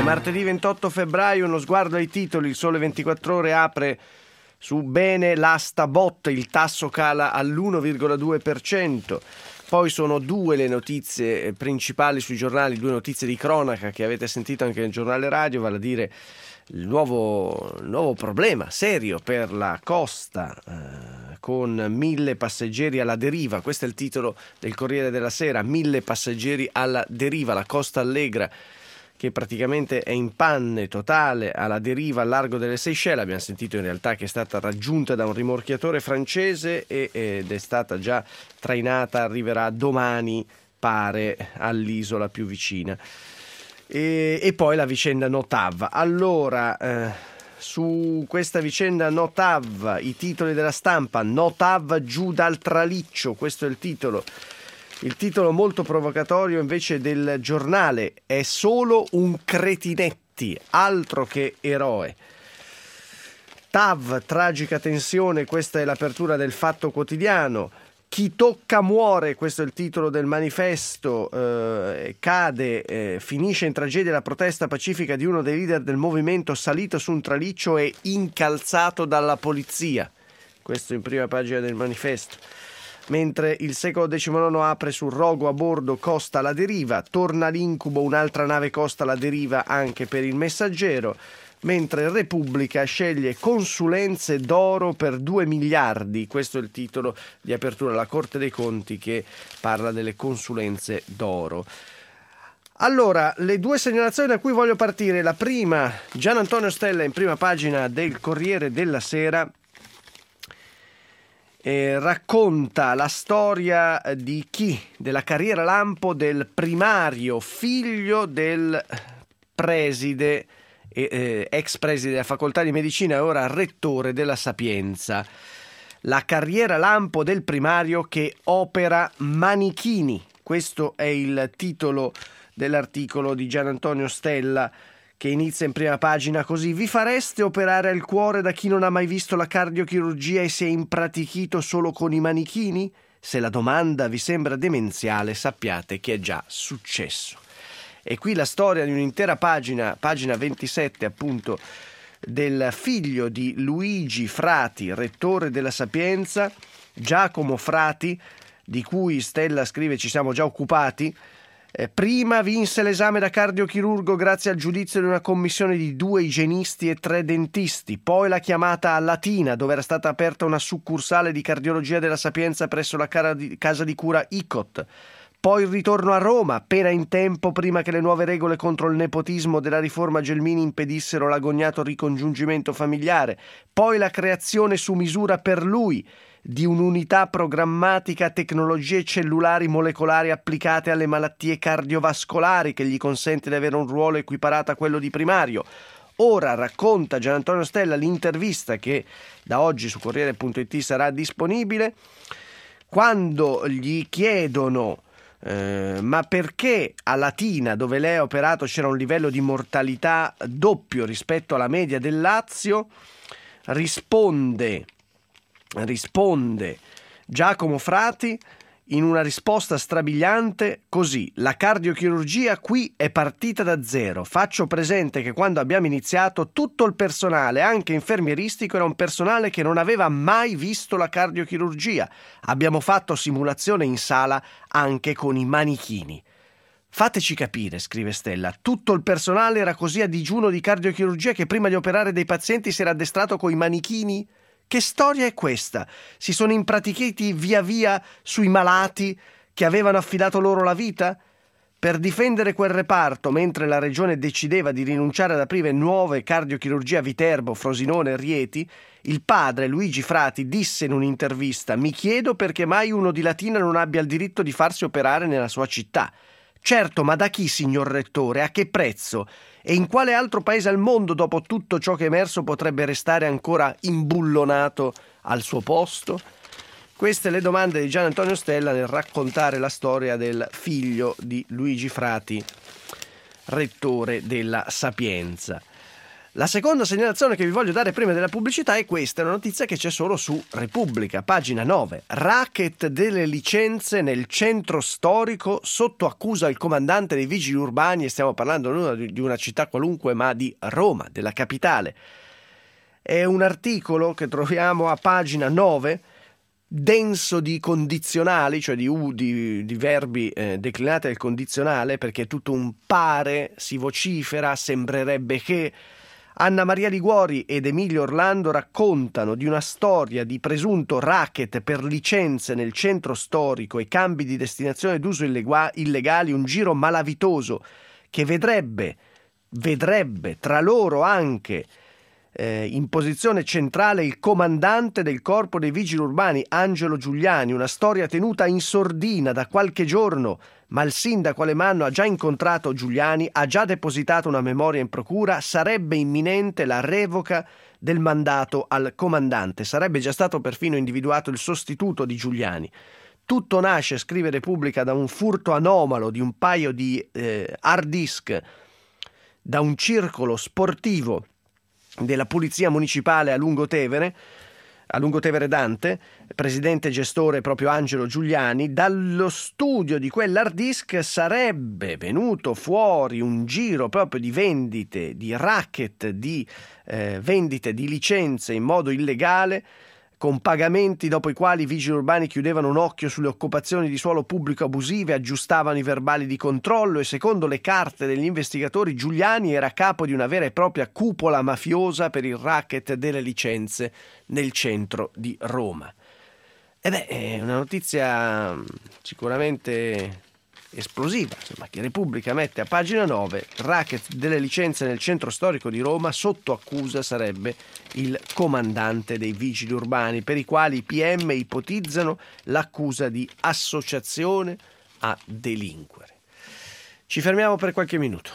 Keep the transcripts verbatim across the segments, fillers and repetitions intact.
martedì ventotto febbraio, uno sguardo ai titoli. Il Sole ventiquattro Ore apre su bene l'asta bot, il tasso cala all'uno virgola due per cento. Poi sono due le notizie principali sui giornali, due notizie di cronaca che avete sentito anche nel giornale radio, vale a dire il nuovo, il nuovo problema serio per la costa, eh, con mille passeggeri alla deriva. Questo è il titolo del Corriere della Sera: mille passeggeri alla deriva. La Costa Allegra, che praticamente è in panne totale, alla deriva al largo delle Seychelles. Abbiamo sentito in realtà che è stata raggiunta da un rimorchiatore francese e, ed è stata già trainata, arriverà domani, pare, all'isola più vicina. E, e poi la vicenda Notav. Allora, eh, su questa vicenda Notav, i titoli della stampa: Notav giù dal traliccio, questo è il titolo. Il titolo molto provocatorio invece del giornale: è solo un cretinetti, altro che eroe. T A V, tragica tensione, questa è l'apertura del Fatto Quotidiano. Chi tocca muore, questo è il titolo del Manifesto. Eh, cade, eh, finisce in tragedia la protesta pacifica di uno dei leader del movimento salito su un traliccio e incalzato dalla polizia. Questo in prima pagina del Manifesto. Mentre il Secolo diciannove apre sul rogo a bordo, Costa alla deriva, torna l'incubo, un'altra nave Costa alla deriva anche per il Messaggero, mentre Repubblica sceglie consulenze d'oro per due miliardi, questo è il titolo di apertura, la Corte dei Conti che parla delle consulenze d'oro. Allora, le due segnalazioni da cui voglio partire: la prima, Gian Antonio Stella in prima pagina del Corriere della Sera, Eh, racconta la storia di chi? Della carriera lampo del primario, figlio del preside, eh, ex preside della facoltà di medicina e ora rettore della Sapienza. La carriera lampo del primario che opera manichini. Questo è il titolo dell'articolo di Gian Antonio Stella, che inizia in prima pagina così: vi fareste operare al cuore da chi non ha mai visto la cardiochirurgia e si è impratichito solo con i manichini? Se la domanda vi sembra demenziale, sappiate che è già successo. E qui la storia di un'intera pagina, pagina ventisette appunto, del figlio di Luigi Frati, rettore della Sapienza, Giacomo Frati, di cui Stella scrive ci siamo già occupati. Eh, prima vinse l'esame da cardiochirurgo grazie al giudizio di una commissione di due igienisti e tre dentisti, poi la chiamata a Latina, dove era stata aperta una succursale di cardiologia della Sapienza presso la casa di cura I C O T, poi il ritorno a Roma, appena in tempo prima che le nuove regole contro il nepotismo della riforma Gelmini impedissero l'agognato ricongiungimento familiare, poi la creazione su misura per lui di un'unità programmatica tecnologie cellulari molecolari applicate alle malattie cardiovascolari, che gli consente di avere un ruolo equiparato a quello di primario. Ora, racconta Gian Antonio Stella, l'intervista che da oggi su Corriere punto it sarà disponibile, quando gli chiedono eh, ma perché a Latina, dove lei ha operato, c'era un livello di mortalità doppio rispetto alla media del Lazio, risponde risponde Giacomo Frati in una risposta strabiliante così: la cardiochirurgia qui è partita da zero. Faccio presente che quando abbiamo iniziato tutto il personale, anche infermieristico, era un personale che non aveva mai visto la cardiochirurgia. Abbiamo fatto simulazione in sala anche con i manichini. Fateci capire, scrive Stella, tutto il personale era così a digiuno di cardiochirurgia che prima di operare dei pazienti si era addestrato coi manichini? Che storia è questa? Si sono impratichiti via via sui malati che avevano affidato loro la vita? Per difendere quel reparto, mentre la regione decideva di rinunciare ad aprire nuove cardiochirurgie a Viterbo, Frosinone e Rieti, il padre Luigi Frati disse in un'intervista: mi chiedo perché mai uno di Latina non abbia il diritto di farsi operare nella sua città. Certo, ma da chi, signor Rettore? A che prezzo? E in quale altro paese al mondo, dopo tutto ciò che è emerso, potrebbe restare ancora imbullonato al suo posto? Queste le domande di Gian Antonio Stella nel raccontare la storia del figlio di Luigi Frati, rettore della Sapienza. La seconda segnalazione che vi voglio dare prima della pubblicità è questa, una notizia che c'è solo su Repubblica, pagina nove. Racket delle licenze nel centro storico, sotto accusa il comandante dei vigili urbani, e stiamo parlando non di una città qualunque ma di Roma, della capitale. È un articolo che troviamo a pagina nove, denso di condizionali, cioè di, u, di, di verbi eh, declinati al condizionale, perché è tutto un pare, si vocifera, sembrerebbe che. Anna Maria Liguori ed Emilio Orlando raccontano di una storia di presunto racket per licenze nel centro storico e cambi di destinazione d'uso illegua- illegali, un giro malavitoso che vedrebbe, vedrebbe tra loro anche eh, in posizione centrale il comandante del corpo dei vigili urbani Angelo Giuliani, una storia tenuta in sordina da qualche giorno, ma il sindaco Alemanno ha già incontrato Giuliani, ha già depositato una memoria in procura, sarebbe imminente la revoca del mandato al comandante, sarebbe già stato perfino individuato il sostituto di Giuliani. Tutto nasce, scrive Repubblica, da un furto anomalo di un paio di eh, hard disk da un circolo sportivo della Polizia Municipale a Lungotevere, a Lungotevere Dante, presidente gestore proprio Angelo Giuliani. Dallo studio di quell'hard disk sarebbe venuto fuori un giro proprio di vendite, di racket, di eh, vendite di licenze in modo illegale, con pagamenti dopo i quali i vigili urbani chiudevano un occhio sulle occupazioni di suolo pubblico abusive, aggiustavano i verbali di controllo e secondo le carte degli investigatori Giuliani era capo di una vera e propria cupola mafiosa per il racket delle licenze nel centro di Roma. Ed è una notizia sicuramente esplosiva, insomma, che Repubblica mette a pagina nove. Racket delle licenze nel centro storico di Roma, sotto accusa sarebbe il comandante dei vigili urbani, per i quali i P M ipotizzano l'accusa di associazione a delinquere. Ci fermiamo per qualche minuto.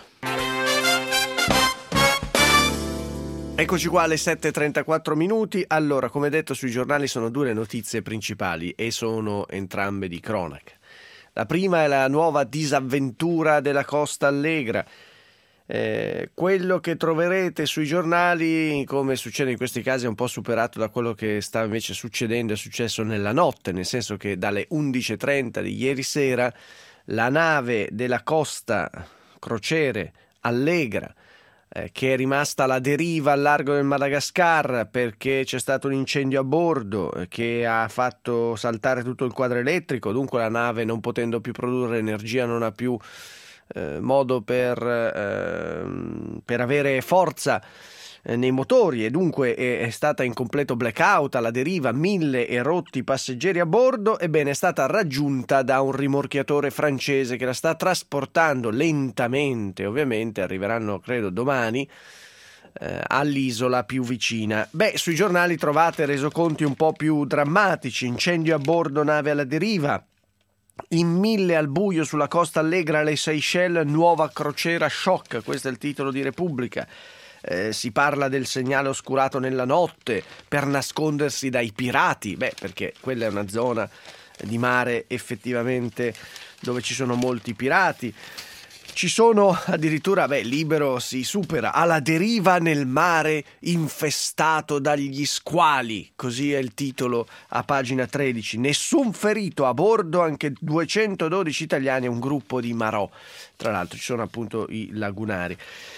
Eccoci qua alle sette e trentaquattro minuti. Allora, come detto, sui giornali sono due le notizie principali e sono entrambe di cronaca. La prima è la nuova disavventura della Costa Allegra. Eh, quello che troverete sui giornali, come succede in questi casi, è un po' superato da quello che sta invece succedendo, è successo nella notte, nel senso che dalle undici e trenta di ieri sera la nave della Costa Crociere Allegra, eh, che è rimasta alla deriva al largo del Madagascar perché c'è stato un incendio a bordo eh, che ha fatto saltare tutto il quadro elettrico, dunque la nave, non potendo più produrre energia, non ha più eh, modo per, eh, per avere forza eh, nei motori, e dunque è, è stata in completo blackout, alla deriva, mille e rotti passeggeri a bordo. Ebbene, è stata raggiunta da un rimorchiatore francese che la sta trasportando lentamente, ovviamente arriveranno credo domani eh, all'isola più vicina. Beh, sui giornali trovate resoconti un po' più drammatici: incendio a bordo, nave alla deriva, in mille al buio sulla Costa Allegra alle Seychelles, nuova crociera shock, questo è il titolo di Repubblica. Eh, si parla del segnale oscurato nella notte per nascondersi dai pirati, beh, perché quella è una zona di mare effettivamente dove ci sono molti pirati. Ci sono addirittura, beh, Libero si supera, alla deriva nel mare infestato dagli squali, così è il titolo a pagina tredici. Nessun ferito a bordo, anche duecentododici italiani, un gruppo di Marò. Tra l'altro ci sono appunto i lagunari.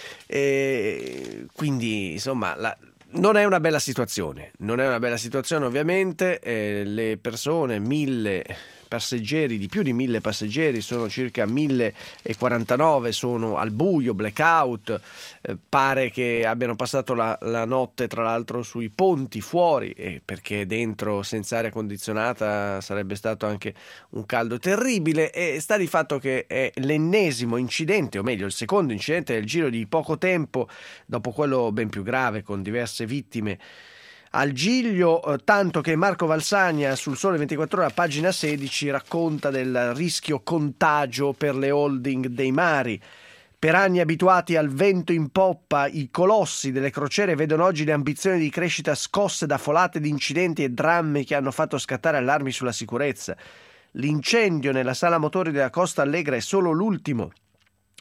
E quindi insomma la, non è una bella situazione, non è una bella situazione ovviamente. Eh, le persone, mille passeggeri, di più di mille passeggeri, sono circa mille e quarantanove, sono al buio, blackout, eh, pare che abbiano passato la, la notte tra l'altro sui ponti fuori, eh, perché dentro senza aria condizionata sarebbe stato anche un caldo terribile. E sta di fatto che è l'ennesimo incidente, o meglio il secondo incidente nel giro di poco tempo, dopo quello ben più grave con diverse vittime al Giglio, tanto che Marco Valsagna sul Sole ventiquattro Ore a pagina sedici racconta del rischio contagio per le holding dei mari. Per anni abituati al vento in poppa, i colossi delle crociere vedono oggi le ambizioni di crescita scosse da folate di incidenti e drammi che hanno fatto scattare allarmi sulla sicurezza. L'incendio nella sala motori della Costa Allegra è solo l'ultimo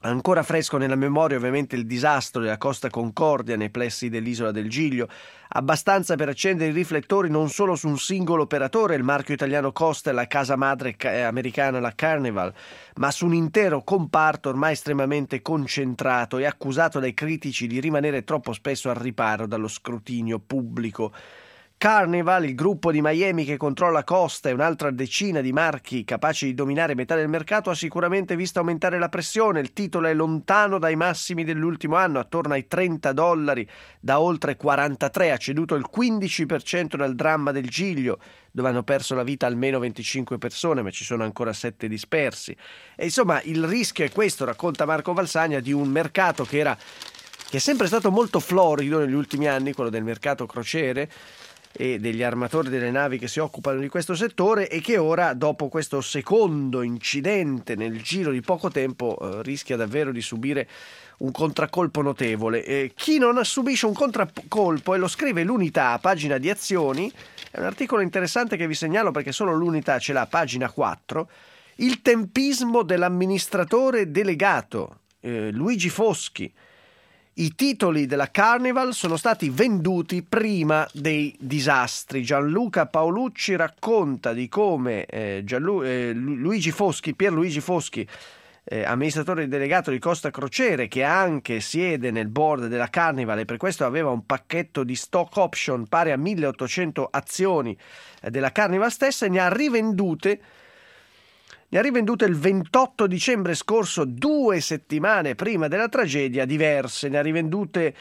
Ancora fresco nella memoria ovviamente il disastro della Costa Concordia nei pressi dell'isola del Giglio, abbastanza per accendere i riflettori non solo su un singolo operatore, il marchio italiano Costa e la casa madre americana la Carnival, ma su un intero comparto ormai estremamente concentrato e accusato dai critici di rimanere troppo spesso al riparo dallo scrutinio pubblico. Carnival, il gruppo di Miami che controlla Costa e un'altra decina di marchi capaci di dominare metà del mercato, ha sicuramente visto aumentare la pressione. Il titolo è lontano dai massimi dell'ultimo anno, attorno ai trenta dollari, da oltre quarantatré, ha ceduto il quindici per cento dal dramma del Giglio, dove hanno perso la vita almeno venticinque persone, ma ci sono ancora sette dispersi. E insomma, il rischio è questo, racconta Marco Valsagna, di un mercato che era che è sempre stato molto florido negli ultimi anni, quello del mercato crociere e degli armatori delle navi che si occupano di questo settore, e che ora, dopo questo secondo incidente nel giro di poco tempo, eh, rischia davvero di subire un contraccolpo notevole. Eh, chi non subisce un contraccolpo, e lo scrive l'Unità, pagina di azioni, è un articolo interessante che vi segnalo perché solo l'Unità ce l'ha, pagina quattro, il tempismo dell'amministratore delegato, eh, Luigi Foschi. I titoli della Carnival sono stati venduti prima dei disastri. Gianluca Paolucci racconta di come eh, Gianlu- eh, Luigi Foschi, Pierluigi Foschi, eh, amministratore delegato di Costa Crociere, che anche siede nel board della Carnival e per questo aveva un pacchetto di stock option pari a milleottocento azioni eh, della Carnival stessa, e ne ha rivendute Ne ha rivendute il ventotto dicembre scorso, due settimane prima della tragedia, diverse. Ne ha rivendute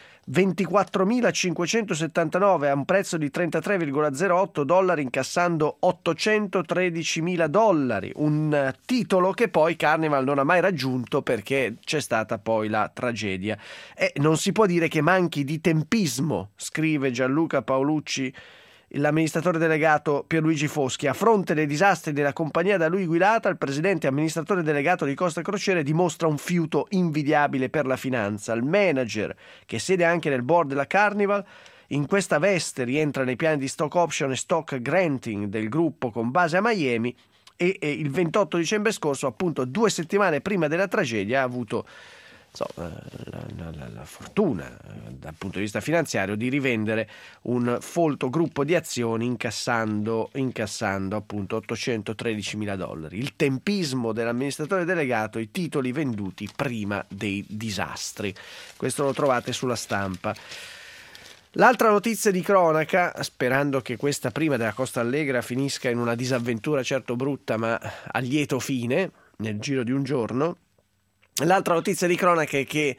ventiquattromilacinquecentosettantanove a un prezzo di trentatré virgola zero otto dollari, incassando ottocentotredicimila dollari. Un titolo che poi Carnival non ha mai raggiunto perché c'è stata poi la tragedia. E non si può dire che manchi di tempismo, scrive Gianluca Paolucci, l'amministratore delegato Pierluigi Foschi. A fronte dei disastri della compagnia da lui guidata, il presidente e amministratore delegato di Costa Crociere dimostra un fiuto invidiabile per la finanza. Il manager, che siede anche nel board della Carnival, in questa veste rientra nei piani di stock option e stock granting del gruppo con base a Miami, e, e il ventotto dicembre scorso, appunto due settimane prima della tragedia, ha avuto So, la, la, la, la fortuna dal punto di vista finanziario di rivendere un folto gruppo di azioni incassando, incassando appunto ottocentotredicimila dollari. Il tempismo dell'amministratore delegato, i titoli venduti prima dei disastri. Questo lo trovate sulla Stampa. L'altra notizia di cronaca, sperando che questa prima della Costa Allegra finisca in una disavventura certo brutta ma a lieto fine nel giro di un giorno. L'altra notizia di cronaca è che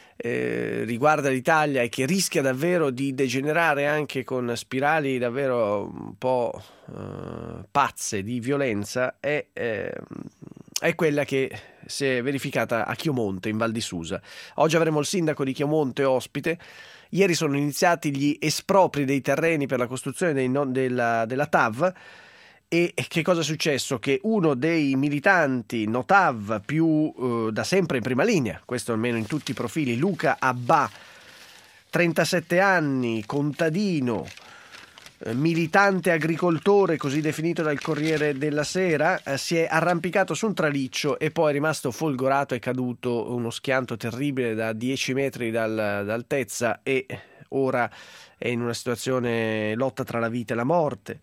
eh, riguarda l'Italia e che rischia davvero di degenerare anche con spirali davvero un po' eh, pazze di violenza, è, eh, è quella che si è verificata a Chiomonte in Val di Susa. Oggi avremo il sindaco di Chiomonte ospite. Ieri sono iniziati gli espropri dei terreni per la costruzione dei non, della, della T A V. E che cosa è successo? Che uno dei militanti Notav più eh, da sempre in prima linea, questo almeno in tutti i profili, Luca Abbà, trentasette anni, contadino, eh, militante agricoltore, così definito dal Corriere della Sera, eh, si è arrampicato su un traliccio e poi è rimasto folgorato, è caduto, uno schianto terribile da dieci metri dal, d'altezza, e ora è in una situazione lotta tra la vita e la morte.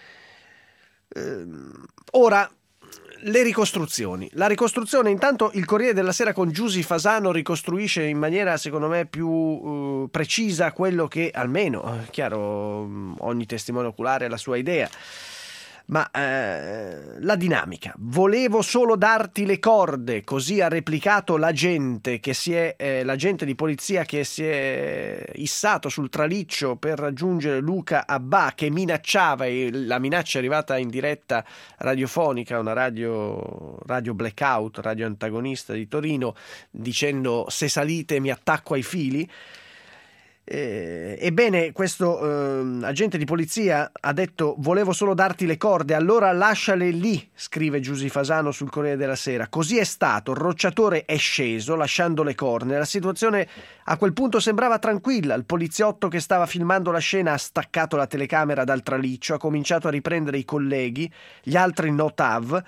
Ora, le ricostruzioni. La ricostruzione, intanto il Corriere della Sera con Giusy Fasano ricostruisce in maniera secondo me più uh, precisa quello che, almeno, chiaro, ogni testimone oculare ha la sua idea, ma eh, la dinamica. Volevo solo darti le corde, così ha replicato l'agente che si è eh, l'agente di polizia che si è issato sul traliccio per raggiungere Luca Abbà, che minacciava, e la minaccia è arrivata in diretta radiofonica, una radio radio blackout, radio antagonista di Torino, dicendo: se salite mi attacco ai fili. Eh, ebbene, questo eh, agente di polizia ha detto: volevo solo darti le corde, allora lasciale lì, scrive Giusy Fasano sul Corriere della Sera. Così è stato, il rocciatore è sceso lasciando le corna. La situazione a quel punto sembrava tranquilla. Il poliziotto che stava filmando la scena ha staccato la telecamera dal traliccio, ha cominciato a riprendere i colleghi, gli altri no T A V.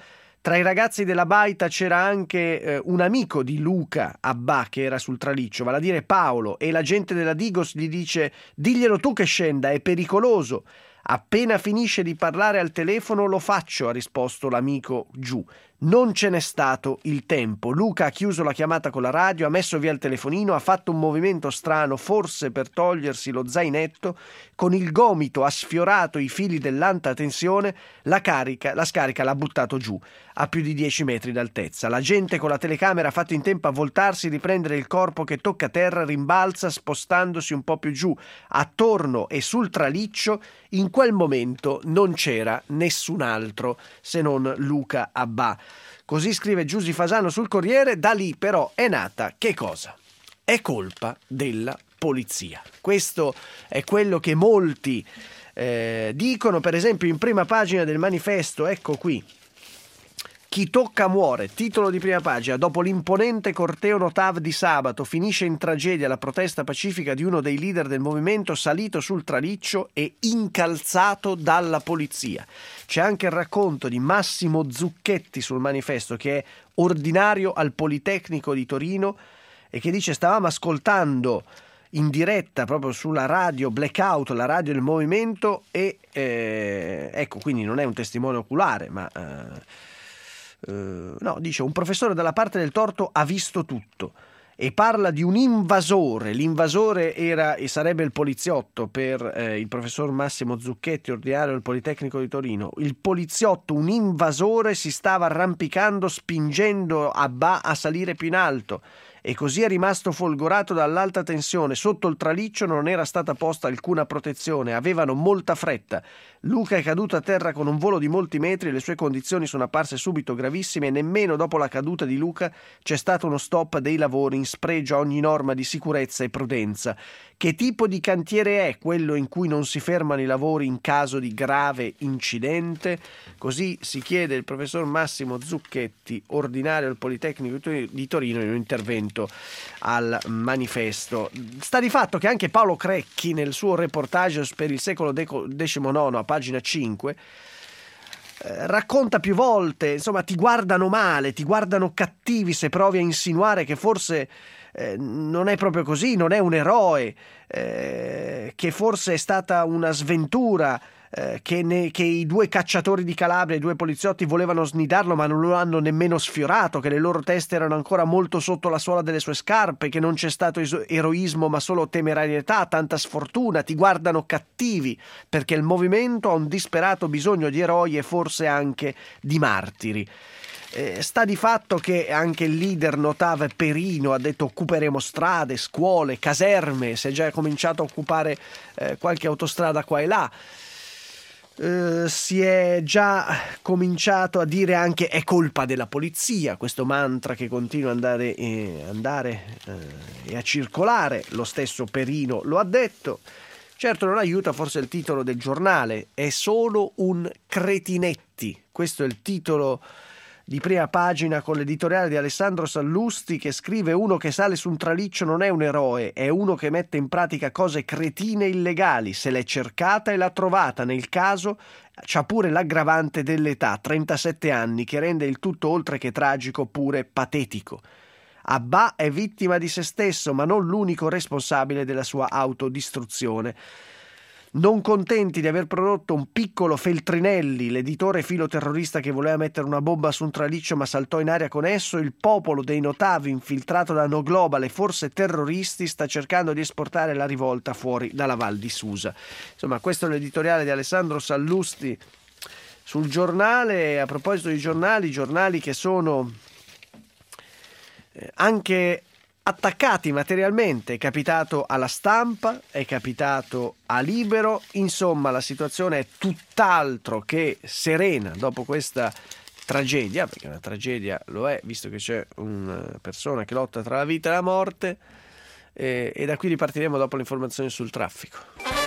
Tra i ragazzi della baita c'era anche eh, un amico di Luca Abbà che era sul traliccio, vale a dire Paolo, e l'agente della Digos gli dice: diglielo tu che scenda, è pericoloso. Appena finisce di parlare al telefono lo faccio, ha risposto l'amico giù. Non ce n'è stato il tempo. Luca ha chiuso la chiamata con la radio, ha messo via il telefonino, ha fatto un movimento strano, forse per togliersi lo zainetto. Con il gomito ha sfiorato i fili dell'alta tensione, la carica, la scarica l'ha buttato giù a più di dieci metri d'altezza. La gente con la telecamera ha fatto in tempo a voltarsi, riprendere il corpo che tocca terra, rimbalza spostandosi un po' più giù. Attorno e sul traliccio in quel momento non c'era nessun altro se non Luca Abbà. Così scrive Giusy Fasano sul Corriere. Da lì però è nata che cosa? È colpa della polizia. Questo è quello che molti eh, dicono, per esempio in prima pagina del Manifesto, ecco qui. Chi tocca muore, titolo di prima pagina. Dopo l'imponente corteo Notav di sabato finisce in tragedia la protesta pacifica di uno dei leader del movimento salito sul traliccio e incalzato dalla polizia. C'è anche il racconto di Massimo Zucchetti sul Manifesto, che è ordinario al Politecnico di Torino e che dice: stavamo ascoltando in diretta proprio sulla radio Blackout, la radio del movimento, e eh, ecco, quindi non è un testimone oculare, ma eh, Uh, no, dice: un professore dalla parte del torto ha visto tutto, e parla di un invasore. L'invasore era e sarebbe il poliziotto per eh, il professor Massimo Zucchetti, ordinario del Politecnico di Torino. Il poliziotto, un invasore, si stava arrampicando spingendo Abbà a salire più in alto, e così è rimasto folgorato dall'alta tensione. Sotto il traliccio non era stata posta alcuna protezione, avevano molta fretta. Luca è caduto a terra con un volo di molti metri e le sue condizioni sono apparse subito gravissime, e nemmeno dopo la caduta di Luca c'è stato uno stop dei lavori in spregio a ogni norma di sicurezza e prudenza. Che tipo di cantiere è quello in cui non si fermano i lavori in caso di grave incidente? Così si chiede il professor Massimo Zucchetti, ordinario del Politecnico di Torino, in un intervento al Manifesto. Sta di fatto che anche Paolo Crecchi, nel suo reportage per il secolo diciannove a pagina cinque, eh, racconta più volte, insomma, ti guardano male, ti guardano cattivi se provi a insinuare che forse eh, non è proprio così, non è un eroe, eh, che forse è stata una sventura, eh, che, ne, che i due cacciatori di Calabria, i due poliziotti, volevano snidarlo ma non lo hanno nemmeno sfiorato, che le loro teste erano ancora molto sotto la suola delle sue scarpe, che non c'è stato eroismo ma solo temerarietà, tanta sfortuna. Ti guardano cattivi perché il movimento ha un disperato bisogno di eroi e forse anche di martiri. Eh, sta di fatto che anche il leader Notav Perino ha detto: occuperemo strade, scuole, caserme. Si è già cominciato a occupare eh, qualche autostrada qua e là. Uh, si è già cominciato a dire anche è colpa della polizia, questo mantra che continua ad andare, eh, andare eh, e a circolare. Lo stesso Perino lo ha detto. Certo non aiuta forse il titolo del giornale: è solo un cretinetti. Questo è il titolo di prima pagina, con l'editoriale di Alessandro Sallusti, che scrive: uno che sale su un traliccio non è un eroe, è uno che mette in pratica cose cretine e illegali. Se l'è cercata e l'ha trovata. Nel caso c'ha pure l'aggravante dell'età, trentasette anni, che rende il tutto oltre che tragico pure patetico. Abbà è vittima di se stesso, ma non l'unico responsabile della sua autodistruzione. Non contenti di aver prodotto un piccolo Feltrinelli, l'editore filoterrorista che voleva mettere una bomba su un traliccio ma saltò in aria con esso, il popolo dei Notav, infiltrato da No Global e forse terroristi, sta cercando di esportare la rivolta fuori dalla Val di Susa. Insomma, questo è l'editoriale di Alessandro Sallusti sul giornale. A proposito di giornali, giornali che sono anche attaccati materialmente, è capitato alla Stampa, è capitato a Libero. Insomma, la situazione è tutt'altro che serena dopo questa tragedia, perché una tragedia lo è, visto che c'è una persona che lotta tra la vita e la morte, e, e da qui ripartiremo dopo le informazioni sul traffico.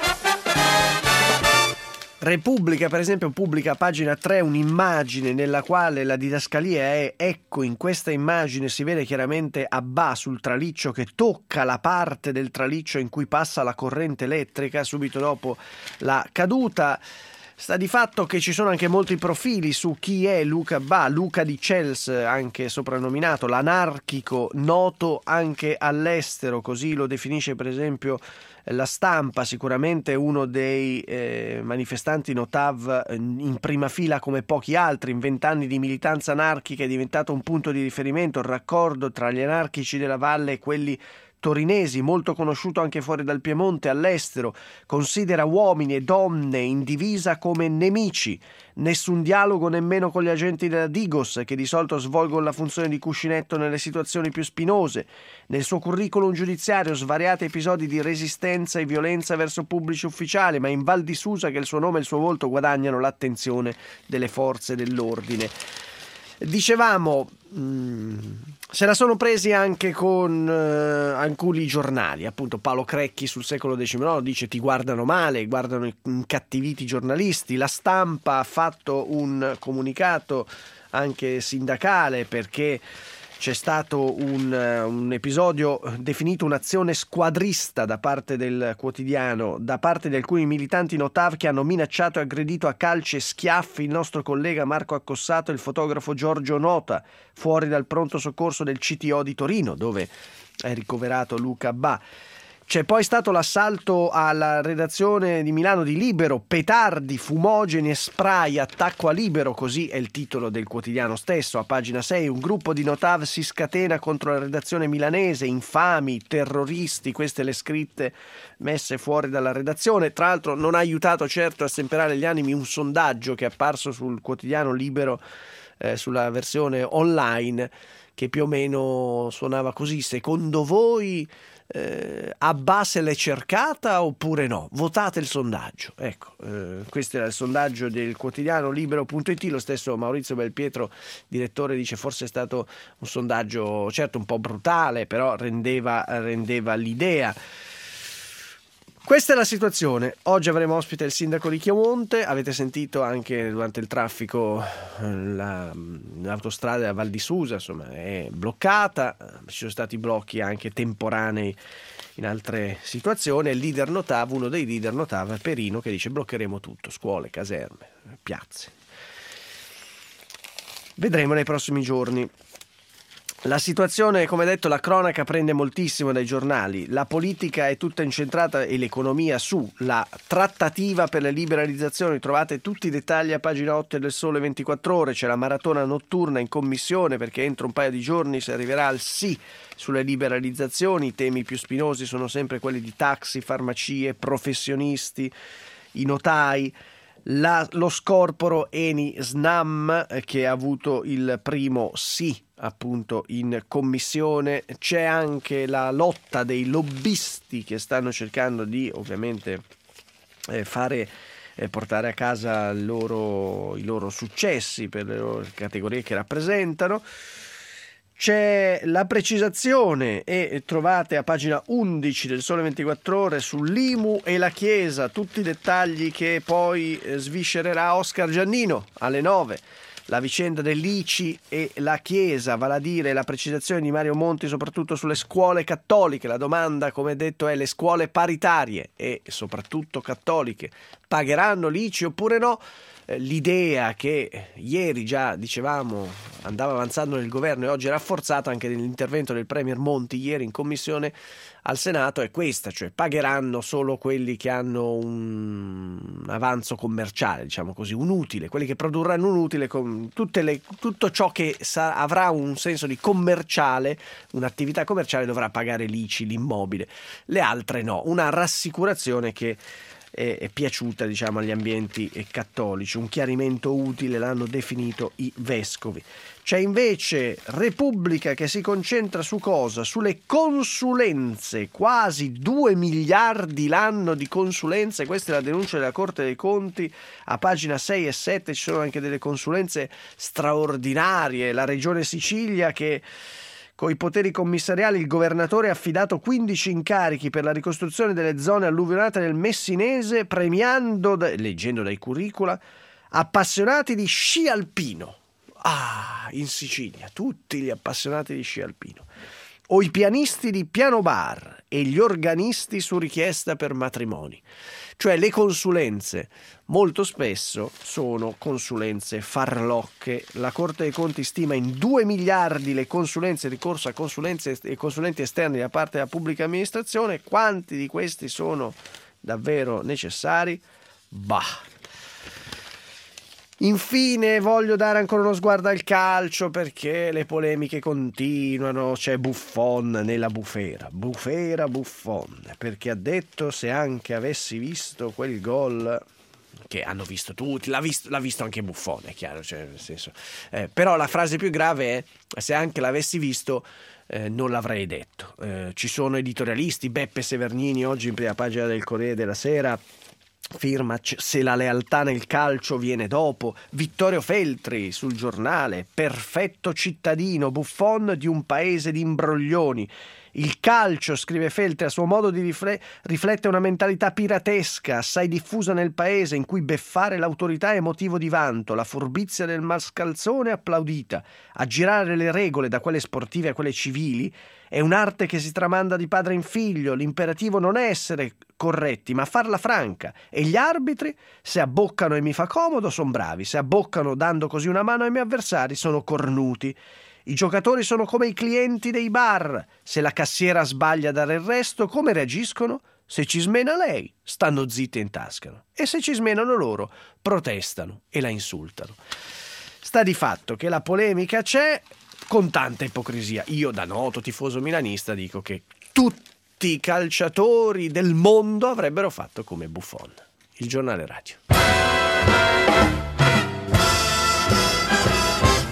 Repubblica, per esempio, pubblica a pagina tre un'immagine nella quale la didascalia è: ecco, in questa immagine si vede chiaramente Abbà sul traliccio che tocca la parte del traliccio in cui passa la corrente elettrica subito dopo la caduta. Sta di fatto che ci sono anche molti profili su chi è Luca Ba, Luca di Cels, anche soprannominato l'anarchico, noto anche all'estero, così lo definisce per esempio La Stampa, sicuramente uno dei eh, manifestanti Notav in prima fila come pochi altri. In vent'anni di militanza anarchica è diventato un punto di riferimento, il raccordo tra gli anarchici della valle e quelli torinesi, molto conosciuto anche fuori dal Piemonte, all'estero. Considera uomini e donne in divisa come nemici. Nessun dialogo nemmeno con gli agenti della Digos, che di solito svolgono la funzione di cuscinetto nelle situazioni più spinose. Nel suo curriculum giudiziario svariati episodi di resistenza e violenza verso pubblici ufficiali, ma in Val di Susa, che il suo nome e il suo volto guadagnano l'attenzione delle forze dell'ordine. Dicevamo, mh, se la sono presi anche con eh, alcuni giornali, appunto Paolo Crecchi sul Secolo diciannove dice ti guardano male, guardano incattiviti i giornalisti. La Stampa ha fatto un comunicato anche sindacale perché c'è stato un, un episodio definito un'azione squadrista da parte del quotidiano, da parte di alcuni militanti Notav che hanno minacciato e aggredito a calci e schiaffi il nostro collega Marco Accossato e il fotografo Giorgio Nota fuori dal pronto soccorso del C T O di Torino, dove è ricoverato Luca Ba. C'è poi stato l'assalto alla redazione di Milano di Libero, petardi, fumogeni e spray, attacco a Libero, così è il titolo del quotidiano stesso. A pagina sei un gruppo di Notav si scatena contro la redazione milanese, infami, terroristi, queste le scritte messe fuori dalla redazione. Tra l'altro non ha aiutato certo a stemperare gli animi un sondaggio che è apparso sul quotidiano Libero, eh, sulla versione online, che più o meno suonava così: secondo voi Eh, Abba se l'è cercata oppure no? Votate il sondaggio. Ecco, eh, questo era il sondaggio del quotidiano libero punto it. Lo stesso Maurizio Belpietro, direttore, dice forse è stato un sondaggio certo un po' brutale, però rendeva, rendeva l'idea. Questa è la situazione. Oggi avremo ospite il sindaco di Chiamonte. Avete sentito anche durante il traffico la, l'autostrada della Val di Susa, insomma, è bloccata. Ci sono stati blocchi anche temporanei in altre situazioni. Il leader Notav, uno dei leader Notav, Perino, che dice bloccheremo tutto, scuole, caserme, piazze. Vedremo nei prossimi giorni. La situazione, come detto, la cronaca prende moltissimo dai giornali. La politica è tutta incentrata, e l'economia, sulla trattativa per le liberalizzazioni. Trovate tutti i dettagli a pagina otto del Sole ventiquattro Ore. C'è la maratona notturna in commissione perché entro un paio di giorni si arriverà al sì sulle liberalizzazioni. I temi più spinosi sono sempre quelli di taxi, farmacie, professionisti, i notai. La, lo scorporo Eni Snam, che ha avuto il primo sì appunto in commissione. C'è anche la lotta dei lobbisti che stanno cercando di ovviamente eh, fare eh, portare a casa il loro, i loro successi per le loro categorie che rappresentano. C'è la precisazione, e trovate a pagina undici del Sole ventiquattro Ore, sull'I M U e la Chiesa, tutti i dettagli che poi sviscererà Oscar Giannino alle nove. La vicenda dell'I C I e la Chiesa, vale a dire la precisazione di Mario Monti soprattutto sulle scuole cattoliche. La domanda, come detto, è: le scuole paritarie e soprattutto cattoliche pagheranno l'I C I oppure no? L'idea che ieri già dicevamo andava avanzando nel governo e oggi è rafforzata anche nell'intervento del Premier Monti ieri in commissione al Senato è questa, cioè pagheranno solo quelli che hanno un avanzo commerciale, diciamo così, un utile, quelli che produrranno un utile, con tutte le, tutto ciò che sa, avrà un senso di commerciale, un'attività commerciale dovrà pagare l'I C I, l'immobile, le altre no, una rassicurazione che è, è piaciuta, diciamo, agli ambienti cattolici, un chiarimento utile, l'hanno definito i vescovi. C'è invece Repubblica che si concentra su cosa? Sulle consulenze, quasi due miliardi l'anno di consulenze, questa è la denuncia della Corte dei Conti, a pagina sei e sette ci sono anche delle consulenze straordinarie, la Regione Sicilia che con i poteri commissariali il governatore ha affidato quindici incarichi per la ricostruzione delle zone alluvionate del Messinese, premiando, leggendo dai curricula, appassionati di sci alpino. Ah, in Sicilia, tutti gli appassionati di sci alpino. O i pianisti di piano bar e gli organisti su richiesta per matrimoni. Cioè le consulenze molto spesso sono consulenze farlocche. La Corte dei Conti stima in due miliardi le consulenze, il ricorso a consulenze e consulenti esterni da parte della pubblica amministrazione. Quanti di questi sono davvero necessari? Bah. Infine voglio dare ancora uno sguardo al calcio, perché le polemiche continuano. C'è Buffon nella bufera, bufera Buffon, perché ha detto: se anche avessi visto quel gol, che hanno visto tutti, l'ha visto, l'ha visto anche Buffon, è chiaro, cioè, nel senso, eh, però la frase più grave è: se anche l'avessi visto eh, non l'avrei detto. Eh, ci sono editorialisti, Beppe Severnini oggi in prima pagina del Corriere della Sera firma "se la lealtà nel calcio viene dopo". Vittorio Feltri sul Giornale: perfetto cittadino, Buffon di un paese di imbroglioni. Il calcio, scrive Feltri, a suo modo di rifle- riflette una mentalità piratesca assai diffusa nel paese, in cui beffare l'autorità è motivo di vanto, la furbizia del mascalzone applaudita. Aggirare le regole, da quelle sportive a quelle civili, è un'arte che si tramanda di padre in figlio. L'imperativo non è essere corretti, ma farla franca. E gli arbitri, se abboccano e mi fa comodo, sono bravi; se abboccano dando così una mano ai miei avversari, sono cornuti. I giocatori sono come i clienti dei bar: se la cassiera sbaglia a dare il resto, come reagiscono? Se ci smena lei, stanno zitti e intascano, e se ci smenano loro, protestano e la insultano. Sta di fatto che la polemica c'è, con tanta ipocrisia. Io, da noto tifoso milanista, dico che tutti i calciatori del mondo avrebbero fatto come Buffon. Il Giornale Radio.